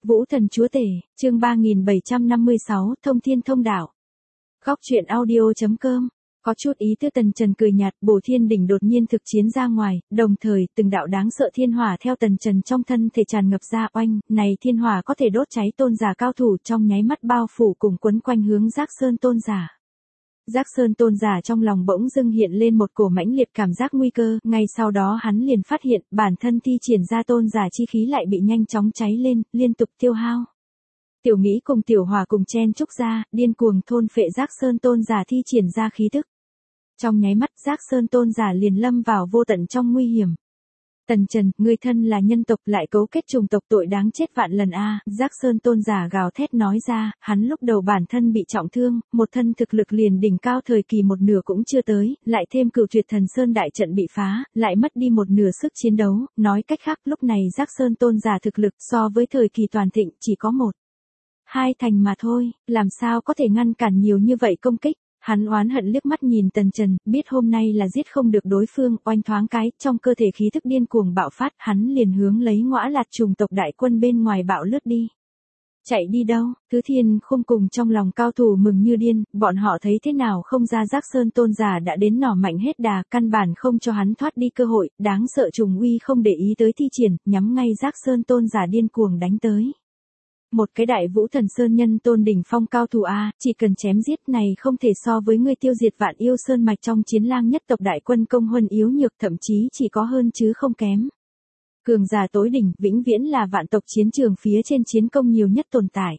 Vũ thần chúa tể, chương 3756, thông thiên thông đạo. Góc truyện audio.com. Có chút ý tứ Tần Trần cười nhạt, Bổ Thiên đỉnh đột nhiên thực chiến ra ngoài, đồng thời từng đạo đáng sợ thiên hỏa theo Tần Trần trong thân thể tràn ngập ra, oanh, này thiên hỏa có thể đốt cháy tôn giả cao thủ, trong nháy mắt bao phủ cùng quấn quanh hướng Giác Sơn tôn giả. Giác Sơn tôn giả trong lòng bỗng dưng hiện lên một cổ mãnh liệt cảm giác nguy cơ, ngay sau đó hắn liền phát hiện bản thân thi triển ra tôn giả chi khí lại bị nhanh chóng cháy lên, liên tục tiêu hao. Tiểu Mỹ cùng Tiểu Hòa cùng chen chúc ra, điên cuồng thôn phệ Giác Sơn tôn giả thi triển ra khí tức. Trong nháy mắt Giác Sơn tôn giả liền lâm vào vô tận trong nguy hiểm. Tần Trần, ngươi thân là nhân tộc lại cấu kết trùng tộc, tội đáng chết vạn lần a. Giác Sơn tôn giả gào thét nói ra, hắn lúc đầu bản thân bị trọng thương, một thân thực lực liền đỉnh cao thời kỳ một nửa cũng chưa tới, lại thêm Cửu Tuyệt Thần Sơn đại trận bị phá, lại mất đi một nửa sức chiến đấu, nói cách khác lúc này Giác Sơn tôn giả thực lực so với thời kỳ toàn thịnh chỉ có 1-2 thành mà thôi, làm sao có thể ngăn cản nhiều như vậy công kích. Hắn oán hận liếc mắt nhìn Tần Trần, biết hôm nay là giết không được đối phương, oanh thoáng cái, trong cơ thể khí thức điên cuồng bạo phát, hắn liền hướng lấy Ngõa Lạt trùng tộc đại quân bên ngoài bạo lướt đi. Chạy đi đâu? Thứ Thiên Khung cùng trong lòng cao thủ mừng như điên, bọn họ thấy thế nào không ra Giác Sơn tôn giả đã đến nỏ mạnh hết đà, căn bản không cho hắn thoát đi cơ hội, đáng sợ trùng uy không để ý tới thi triển, nhắm ngay Giác Sơn tôn giả điên cuồng đánh tới. Một cái đại vũ thần sơn nhân tôn đỉnh phong cao thủ a, chỉ cần chém giết này không thể so với ngươi tiêu diệt vạn yêu sơn mạch trong chiến lang nhất tộc đại quân công huân yếu nhược, thậm chí chỉ có hơn chứ không kém. Cường giả tối đỉnh, vĩnh viễn là vạn tộc chiến trường phía trên chiến công nhiều nhất tồn tại.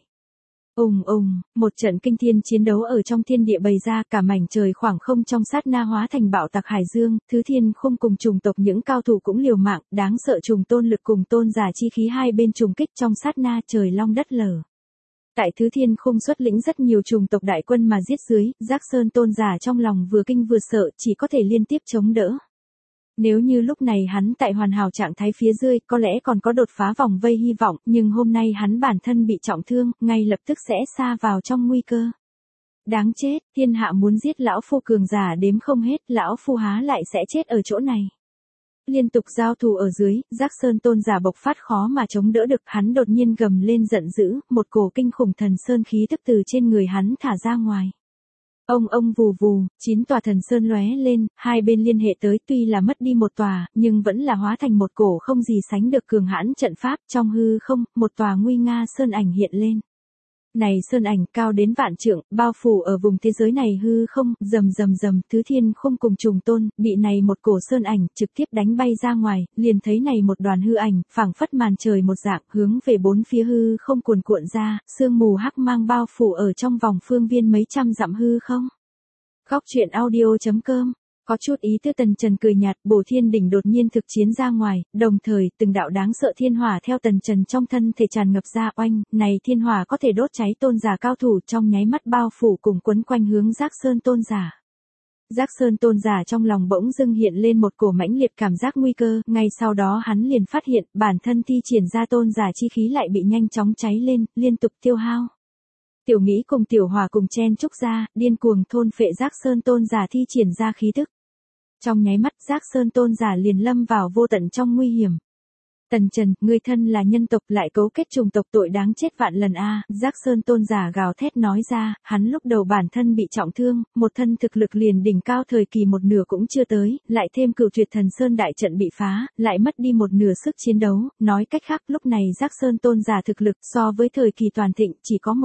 Một trận kinh thiên chiến đấu ở trong thiên địa bày ra, cả mảnh trời khoảng không trong sát na hóa thành bạo tạc hải dương, Thứ Thiên Khung cùng trùng tộc những cao thủ cũng liều mạng, đáng sợ trùng tôn lực cùng tôn giả chi khí hai bên trùng kích trong sát na trời long đất lở. Tại Thứ Thiên Khung xuất lĩnh rất nhiều trùng tộc đại quân mà giết dưới, Giác Sơn tôn giả trong lòng vừa kinh vừa sợ, chỉ có thể liên tiếp chống đỡ. Nếu như lúc này hắn tại hoàn hảo trạng thái phía dưới, có lẽ còn có đột phá vòng vây hy vọng, nhưng hôm nay hắn bản thân bị trọng thương, ngay lập tức sẽ sa vào trong nguy cơ. Đáng chết, thiên hạ muốn giết lão phu cường giả đếm không hết, lão phu há lại sẽ chết ở chỗ này. Liên tục giao thủ ở dưới, Giác Sơn tôn giả bộc phát khó mà chống đỡ được, hắn đột nhiên gầm lên giận dữ, một cổ kinh khủng thần sơn khí tức từ trên người hắn thả ra ngoài. Ông vù vù, 9 tòa thần sơn lóe lên, hai bên liên hệ tới, tuy là mất đi một tòa, nhưng vẫn là hóa thành một cổ không gì sánh được cường hãn trận pháp, trong hư không, một tòa nguy nga sơn ảnh hiện lên. Này sơn ảnh cao đến vạn trượng, bao phủ ở vùng thế giới này hư không, rầm, Thứ Thiên Khung cùng trùng tôn, bị này một cổ sơn ảnh trực tiếp đánh bay ra ngoài, liền thấy này một đoàn hư ảnh, phảng phất màn trời một dạng, hướng về bốn phía hư không cuồn cuộn ra, sương mù hắc mang bao phủ ở trong vòng phương viên mấy trăm dặm hư không. Góc truyện audio.com. Có chút ý tứ Tần Trần cười nhạt, Bổ Thiên đỉnh đột nhiên thực chiến ra ngoài, đồng thời từng đạo đáng sợ thiên hỏa theo Tần Trần trong thân thể tràn ngập ra, oanh, này thiên hỏa có thể đốt cháy tôn giả cao thủ, trong nháy mắt bao phủ cùng quấn quanh hướng Giác Sơn tôn giả. Giác Sơn tôn giả trong lòng bỗng dưng hiện lên một cổ mãnh liệt cảm giác nguy cơ, ngay sau đó hắn liền phát hiện bản thân thi triển ra tôn giả chi khí lại bị nhanh chóng cháy lên, liên tục tiêu hao. Tiểu Mỹ cùng Tiểu Hòa cùng chen chúc ra, điên cuồng thôn phệ Giác Sơn tôn giả thi triển ra khí tức. Trong nháy mắt Giác Sơn tôn giả liền lâm vào vô tận trong nguy hiểm. Tần Trần, ngươi thân là nhân tộc lại cấu kết trùng tộc, tội đáng chết vạn lần a. Giác Sơn tôn giả gào thét nói ra, hắn lúc đầu bản thân bị trọng thương, một thân thực lực liền đỉnh cao thời kỳ một nửa cũng chưa tới, lại thêm Cửu Tuyệt Thần Sơn đại trận bị phá, lại mất đi một nửa sức chiến đấu, nói cách khác lúc này Giác Sơn tôn giả thực lực so với thời kỳ toàn thịnh chỉ có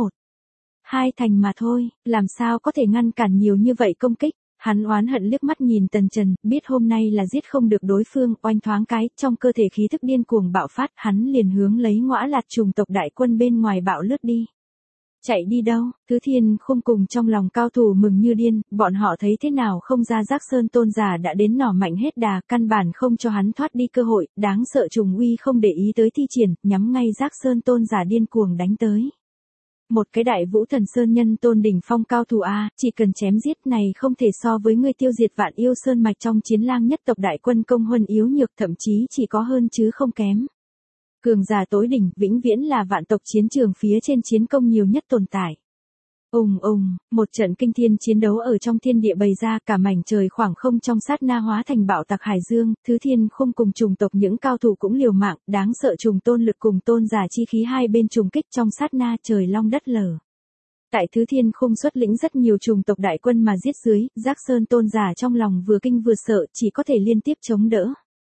1-2 thành mà thôi, làm sao có thể ngăn cản nhiều như vậy công kích. Hắn oán hận liếc mắt nhìn Tần Trần, biết hôm nay là giết không được đối phương, oanh thoáng cái, trong cơ thể khí thức điên cuồng bạo phát, hắn liền hướng lấy Ngõa Lạt trùng tộc đại quân bên ngoài bạo lướt đi. Chạy đi đâu? Thứ Thiên Khung cùng trong lòng cao thủ mừng như điên, bọn họ thấy thế nào không ra Giác Sơn tôn giả đã đến nỏ mạnh hết đà, căn bản không cho hắn thoát đi cơ hội, đáng sợ trùng uy không để ý tới thi triển, nhắm ngay Giác Sơn tôn giả điên cuồng đánh tới. Một cái đại vũ thần sơn nhân tôn đỉnh phong cao thủ a, chỉ cần chém giết này không thể so với ngươi tiêu diệt vạn yêu sơn mạch trong chiến lang nhất tộc đại quân công huân yếu nhược, thậm chí chỉ có hơn chứ không kém. Cường giả tối đỉnh, vĩnh viễn là vạn tộc chiến trường phía trên chiến công nhiều nhất tồn tại. Một trận kinh thiên chiến đấu ở trong thiên địa bày ra, cả mảnh trời khoảng không trong sát na hóa thành bạo tạc hải dương, Thứ Thiên Khung cùng trùng tộc những cao thủ cũng liều mạng, đáng sợ trùng tôn lực cùng tôn giả chi khí hai bên trùng kích trong sát na trời long đất lở. Tại Thứ Thiên Khung xuất lĩnh rất nhiều trùng tộc đại quân mà giết dưới, Giác Sơn tôn giả trong lòng vừa kinh vừa sợ, chỉ có thể liên tiếp chống đỡ.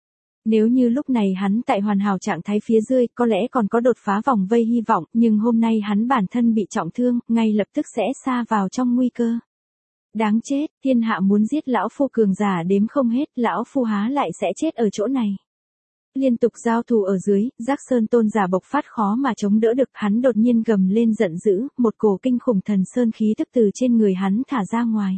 Nếu như lúc này hắn tại hoàn hảo trạng thái phía dưới, có lẽ còn có đột phá vòng vây hy vọng, nhưng hôm nay hắn bản thân bị trọng thương, ngay lập tức sẽ sa vào trong nguy cơ. Đáng chết, thiên hạ muốn giết lão phu cường giả đếm không hết, lão phu há lại sẽ chết ở chỗ này. Liên tục giao thủ ở dưới, Giác Sơn tôn giả bộc phát khó mà chống đỡ được, hắn đột nhiên gầm lên giận dữ, một cổ kinh khủng thần sơn khí tức từ trên người hắn thả ra ngoài.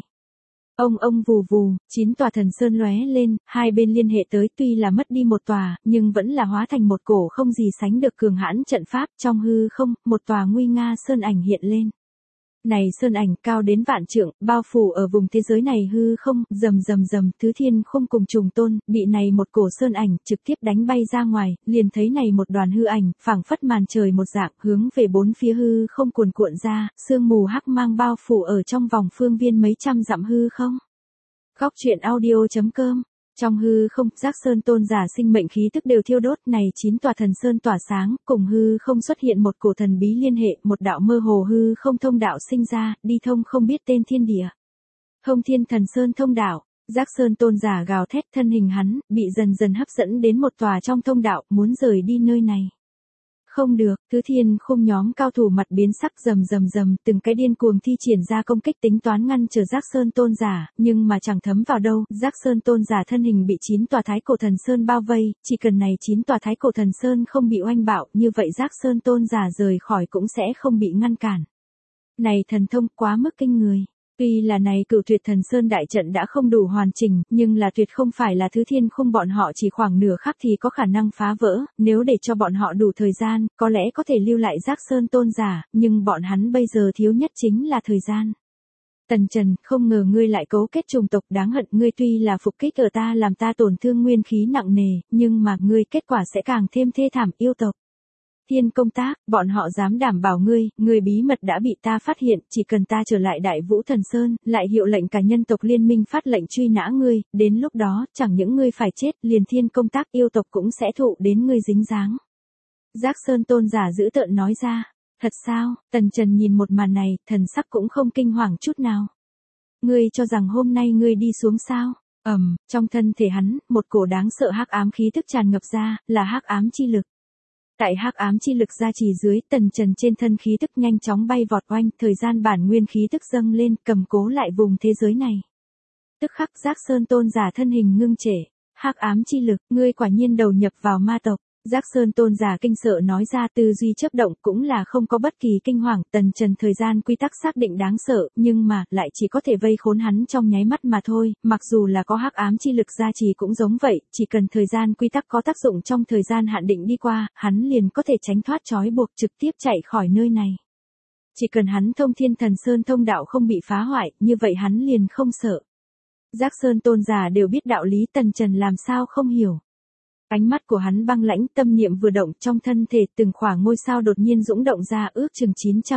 Ông vù vù, 9 tòa thần sơn lóe lên, hai bên liên hệ tới, tuy là mất đi một tòa, nhưng vẫn là hóa thành một cổ không gì sánh được cường hãn trận pháp, trong hư không, một tòa nguy nga sơn ảnh hiện lên. Này sơn ảnh cao đến vạn trượng, bao phủ ở vùng thế giới này hư không, rầm, Thứ Thiên Khung cùng trùng tôn, bị này một cổ sơn ảnh trực tiếp đánh bay ra ngoài, liền thấy này một đoàn hư ảnh, phảng phất màn trời một dạng, hướng về bốn phía hư không cuồn cuộn ra, sương mù hắc mang bao phủ ở trong vòng phương viên mấy trăm dặm hư không. Góc truyện audio.com. Trong hư không, Giác Sơn tôn giả sinh mệnh khí tức đều thiêu đốt, này 9 tòa thần sơn tỏa sáng, cùng hư không xuất hiện một cổ thần bí liên hệ, một đạo mơ hồ hư không thông đạo sinh ra, đi thông không biết tên thiên địa. Thông Thiên Thần Sơn thông đạo, Giác Sơn tôn giả gào thét, thân hình hắn bị dần dần hấp dẫn đến một tòa trong thông đạo, muốn rời đi nơi này. Không được, Thứ Thiên Khung nhóm cao thủ mặt biến sắc, rầm, từng cái điên cuồng thi triển ra công kích tính toán ngăn trở Giác Sơn tôn giả, nhưng mà chẳng thấm vào đâu, Giác Sơn tôn giả thân hình bị 9 tòa thái cổ thần sơn bao vây, chỉ cần này 9 tòa thái cổ thần sơn không bị oanh bạo, như vậy Giác Sơn tôn giả rời khỏi cũng sẽ không bị ngăn cản. Này thần thông quá mức kinh người. Tuy là này Cửu Tuyệt Thần Sơn đại trận đã không đủ hoàn chỉnh, nhưng là tuyệt không phải là Thứ Thiên Khung bọn họ chỉ khoảng nửa khắc thì có khả năng phá vỡ, nếu để cho bọn họ đủ thời gian, có lẽ có thể lưu lại Giác Sơn tôn giả, nhưng bọn hắn bây giờ thiếu nhất chính là thời gian. Tần Trần, không ngờ ngươi lại cấu kết trùng tộc, đáng hận, ngươi tuy là phục kích ở ta làm ta tổn thương nguyên khí nặng nề, nhưng mà ngươi kết quả sẽ càng thêm thê thảm, yêu tộc. Thiên công tác, bọn họ dám đảm bảo ngươi bí mật đã bị ta phát hiện, chỉ cần ta trở lại Đại Vũ Thần Sơn, lại hiệu lệnh cả nhân tộc liên minh phát lệnh truy nã ngươi, đến lúc đó, chẳng những ngươi phải chết, liền thiên công tác yêu tộc cũng sẽ thụ đến ngươi dính dáng. Giác Sơn tôn giả dữ tợn nói ra, thật sao? Tần Trần nhìn một màn này, thần sắc cũng không kinh hoàng chút nào. Ngươi cho rằng hôm nay ngươi đi xuống sao? Trong thân thể hắn, một cổ đáng sợ hắc ám khí tức tràn ngập ra, là hắc ám chi lực. Tại hắc ám chi lực gia trì dưới, Tần Trần trên thân khí tức nhanh chóng bay vọt oanh, thời gian bản nguyên khí tức dâng lên, cầm cố lại vùng thế giới này. Tức khắc Giác Sơn tôn giả thân hình ngưng trệ, hắc ám chi lực, ngươi quả nhiên đầu nhập vào ma tộc. Giác Sơn tôn giả kinh sợ nói ra, tư duy chớp động, cũng là không có bất kỳ kinh hoàng. Tần Trần thời gian quy tắc xác định đáng sợ, nhưng mà lại chỉ có thể vây khốn hắn trong nháy mắt mà thôi, mặc dù là có hắc ám chi lực gia trì cũng giống vậy, chỉ cần thời gian quy tắc có tác dụng trong thời gian hạn định đi qua, hắn liền có thể tránh thoát trói buộc, trực tiếp chạy khỏi nơi này. Chỉ cần hắn Thông Thiên Thần Sơn thông đạo không bị phá hoại, như vậy hắn liền không sợ. Giác Sơn tôn giả đều biết đạo lý, Tần Trần làm sao không hiểu. Ánh mắt của hắn băng lãnh, tâm niệm vừa động, trong thân thể từng khỏa ngôi sao đột nhiên dũng động ra, ước chừng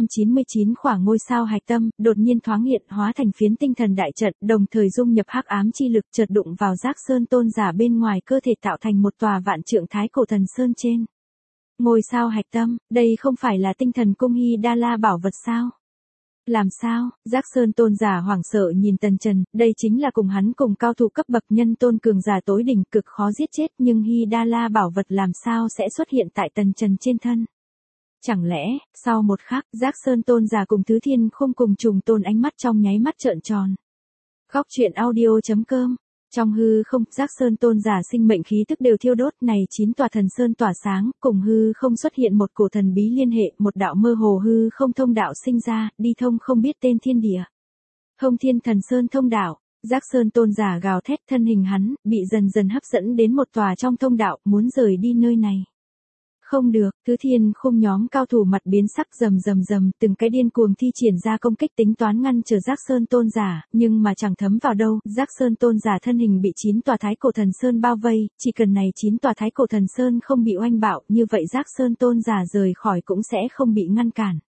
999 khỏa ngôi sao hạch tâm, đột nhiên thoáng hiện, hóa thành phiến tinh thần đại trận, đồng thời dung nhập hắc ám chi lực, chợt đụng vào Giác Sơn tôn giả bên ngoài cơ thể, tạo thành một tòa vạn trượng thái cổ thần sơn trên. Ngôi sao hạch tâm, đây không phải là tinh thần cung Hy Đa La bảo vật sao? Làm sao? Giác Sơn tôn giả hoảng sợ nhìn Tần Trần, đây chính là cùng hắn cùng cao thủ cấp bậc nhân tôn cường giả tối đỉnh, cực khó giết chết, nhưng Hy Đa La bảo vật làm sao sẽ xuất hiện tại Tần Trần trên thân? Chẳng lẽ, sau một khắc, Giác Sơn tôn giả cùng Thứ Thiên Khung cùng trùng tôn ánh mắt trong nháy mắt trợn tròn. Góc truyện audio.com. Trong hư không, Giác Sơn tôn giả sinh mệnh khí tức đều thiêu đốt, này 9 tòa thần sơn tỏa sáng, cùng hư không xuất hiện một cổ thần bí liên hệ, một đạo mơ hồ hư không thông đạo sinh ra, đi thông không biết tên thiên địa. Thông Thiên Thần Sơn thông đạo, Giác Sơn tôn giả gào thét, thân hình hắn bị dần hấp dẫn đến một tòa trong thông đạo, muốn rời đi nơi này. Không được, Thứ Thiên Khung nhóm cao thủ mặt biến sắc, rầm, từng cái điên cuồng thi triển ra công kích tính toán ngăn trở Giác Sơn tôn giả, nhưng mà chẳng thấm vào đâu, Giác Sơn tôn giả thân hình bị 9 tòa thái cổ thần sơn bao vây, chỉ cần này 9 tòa thái cổ thần sơn không bị oanh bạo, như vậy Giác Sơn tôn giả rời khỏi cũng sẽ không bị ngăn cản.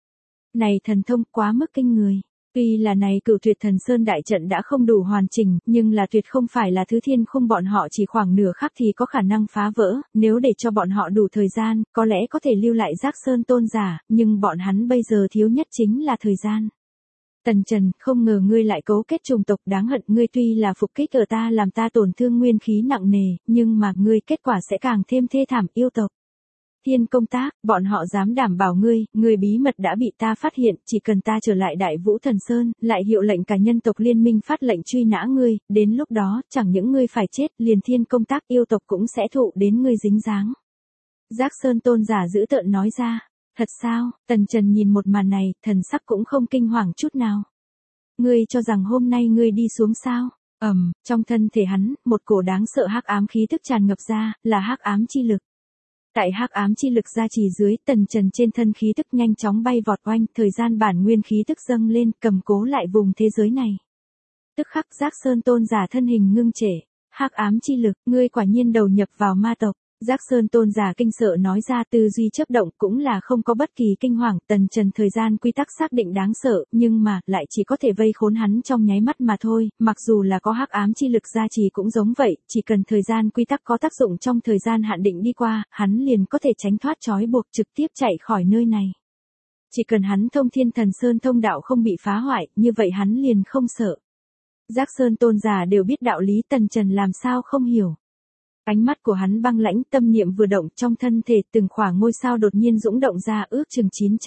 Này thần thông quá mức kinh người. Tuy là này Cửu Tuyệt Thần Sơn đại trận đã không đủ hoàn chỉnh, nhưng là tuyệt không phải là thứ thiên khung bọn họ chỉ khoảng nửa khắc thì có khả năng phá vỡ, nếu để cho bọn họ đủ thời gian, có lẽ có thể lưu lại Giác Sơn tôn giả, nhưng bọn hắn bây giờ thiếu nhất chính là thời gian. Tần Trần, không ngờ ngươi lại cấu kết trùng tộc đáng hận, ngươi tuy là phục kích ở ta làm ta tổn thương nguyên khí nặng nề, nhưng mà ngươi kết quả sẽ càng thêm thê thảm yêu tộc. Thiên công tác, bọn họ dám đảm bảo ngươi bí mật đã bị ta phát hiện, chỉ cần ta trở lại Đại Vũ Thần Sơn, lại hiệu lệnh cả nhân tộc liên minh phát lệnh truy nã ngươi, đến lúc đó, chẳng những ngươi phải chết, liền thiên công tác yêu tộc cũng sẽ thụ đến ngươi dính dáng. Giác Sơn tôn giả dữ tợn nói ra, thật sao? Tần Trần nhìn một màn này, thần sắc cũng không kinh hoàng chút nào. Ngươi cho rằng hôm nay ngươi đi xuống sao? Trong thân thể hắn, một cổ đáng sợ hắc ám khí tức tràn ngập ra, là hắc ám chi lực. Tại hắc ám chi lực gia trì dưới, Tần Trần trên thân khí tức nhanh chóng bay vọt oanh, thời gian bản nguyên khí tức dâng lên, cầm cố lại vùng thế giới này. Tức khắc Giác Sơn tôn giả thân hình ngưng trệ, hắc ám chi lực, ngươi quả nhiên đầu nhập vào ma tộc. Giác Sơn tôn giả kinh sợ nói ra, tư duy chớp động cũng là không có bất kỳ kinh hoàng. Tần Trần thời gian quy tắc xác định đáng sợ, nhưng mà lại chỉ có thể vây khốn hắn trong nháy mắt mà thôi, mặc dù là có hắc ám chi lực gia trì cũng giống vậy, chỉ cần thời gian quy tắc có tác dụng trong thời gian hạn định đi qua, hắn liền có thể tránh thoát trói buộc trực tiếp chạy khỏi nơi này. Chỉ cần hắn thông Thiên Thần Sơn thông đạo không bị phá hoại, như vậy hắn liền không sợ. Giác Sơn tôn giả đều biết đạo lý, Tần Trần làm sao không hiểu. Ánh mắt của hắn băng lãnh, tâm niệm vừa động, trong thân thể từng khỏa ngôi sao đột nhiên dũng động ra, ước chừng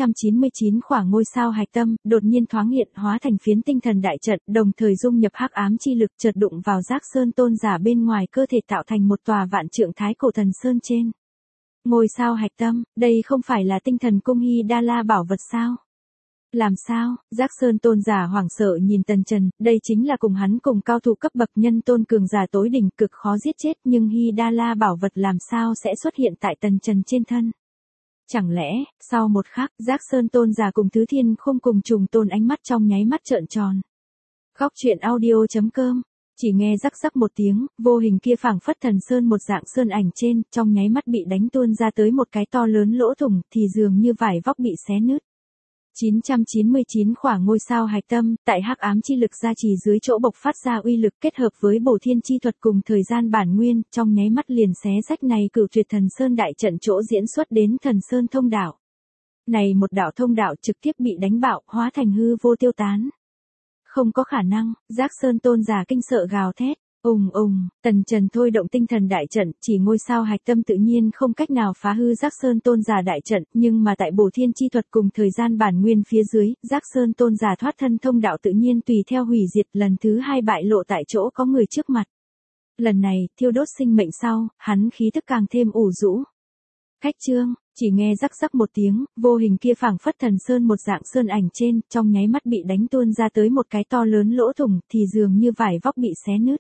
999 khỏa ngôi sao hạch tâm, đột nhiên thoáng hiện hóa thành phiến tinh thần đại trận, đồng thời dung nhập hắc ám chi lực chợt đụng vào Giác Sơn tôn giả bên ngoài cơ thể tạo thành một tòa vạn trượng thái cổ thần sơn trên. Ngôi sao hạch tâm, đây không phải là tinh thần cung Hy Đa La bảo vật sao? Làm sao? Giác Sơn tôn giả hoảng sợ nhìn Tần Trần, đây chính là cùng hắn cùng cao thủ cấp bậc nhân tôn cường giả tối đỉnh, cực khó giết chết, nhưng Hy Đa La bảo vật làm sao sẽ xuất hiện tại Tần Trần trên thân? Chẳng lẽ, sau một khắc, Giác Sơn tôn giả cùng Thứ Thiên không cùng trùng tôn ánh mắt trong nháy mắt trợn tròn. Góc truyện audio.com. Chỉ nghe rắc rắc một tiếng, vô hình kia phảng phất thần sơn một dạng sơn ảnh trên, trong nháy mắt bị đánh tuôn ra tới một cái to lớn lỗ thủng, thì dường như vải vóc bị xé nứt. 999 khỏa ngôi sao hạch tâm, tại hắc ám chi lực gia trì dưới chỗ bộc phát ra uy lực kết hợp với bổ thiên chi thuật cùng thời gian bản nguyên, trong nháy mắt liền xé rách này Cửu Tuyệt Thần Sơn đại trận chỗ diễn xuất đến Thần Sơn thông đạo. Này một đạo thông đạo trực tiếp bị đánh bạo, hóa thành hư vô tiêu tán. Không có khả năng, Giác Sơn tôn giả kinh sợ gào thét. Tần Trần thôi động tinh thần đại trận, chỉ ngôi sao hạch tâm tự nhiên không cách nào phá hư Giác Sơn tôn giả đại trận, nhưng mà tại bổ thiên chi thuật cùng thời gian bản nguyên phía dưới, Giác Sơn tôn giả thoát thân thông đạo tự nhiên tùy theo hủy diệt, lần thứ hai bại lộ tại chỗ có người trước mặt. Lần này, thiêu đốt sinh mệnh sau, hắn khí tức càng thêm ủ rũ. Khách trương, chỉ nghe rắc rắc một tiếng, vô hình kia phảng phất thần sơn một dạng sơn ảnh trên, trong nháy mắt bị đánh tuôn ra tới một cái to lớn lỗ thủng, thì dường như vải vóc bị xé nứt.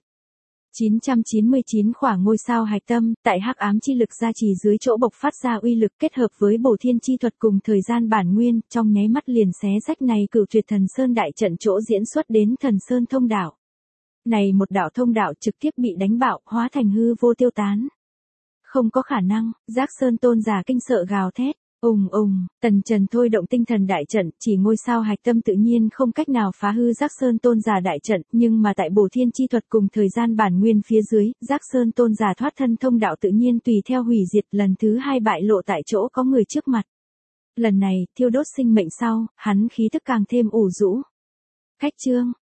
999 khỏa ngôi sao hạch tâm, tại hắc ám chi lực gia trì dưới chỗ bộc phát ra uy lực kết hợp với bổ thiên chi thuật cùng thời gian bản nguyên, trong nháy mắt liền xé rách này Cửu Tuyệt Thần Sơn đại trận chỗ diễn xuất đến Thần Sơn thông đạo. Này một đạo thông đạo trực tiếp bị đánh bạo, hóa thành hư vô tiêu tán. Không có khả năng, Giác Sơn tôn giả kinh sợ gào thét. Tần Trần thôi động tinh thần đại trận, chỉ ngôi sao hạch tâm tự nhiên không cách nào phá hư Giác Sơn tôn giả đại trận, nhưng mà tại bổ thiên chi thuật cùng thời gian bản nguyên phía dưới, Giác Sơn tôn giả thoát thân thông đạo tự nhiên tùy theo hủy diệt, lần thứ hai bại lộ tại chỗ có người trước mặt. Lần này, thiêu đốt sinh mệnh sau, hắn khí tức càng thêm ủ rũ. Khách trương,